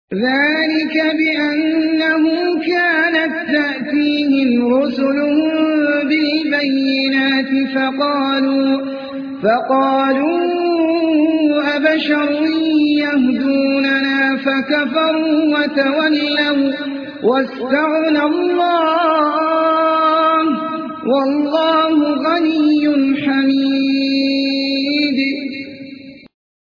ذلك بأنه كانت تأتيهم رسلهم بالبينات فقالوا أبشر يهدوننا فكفروا وتولوا واستغنى الله والله غني حميد.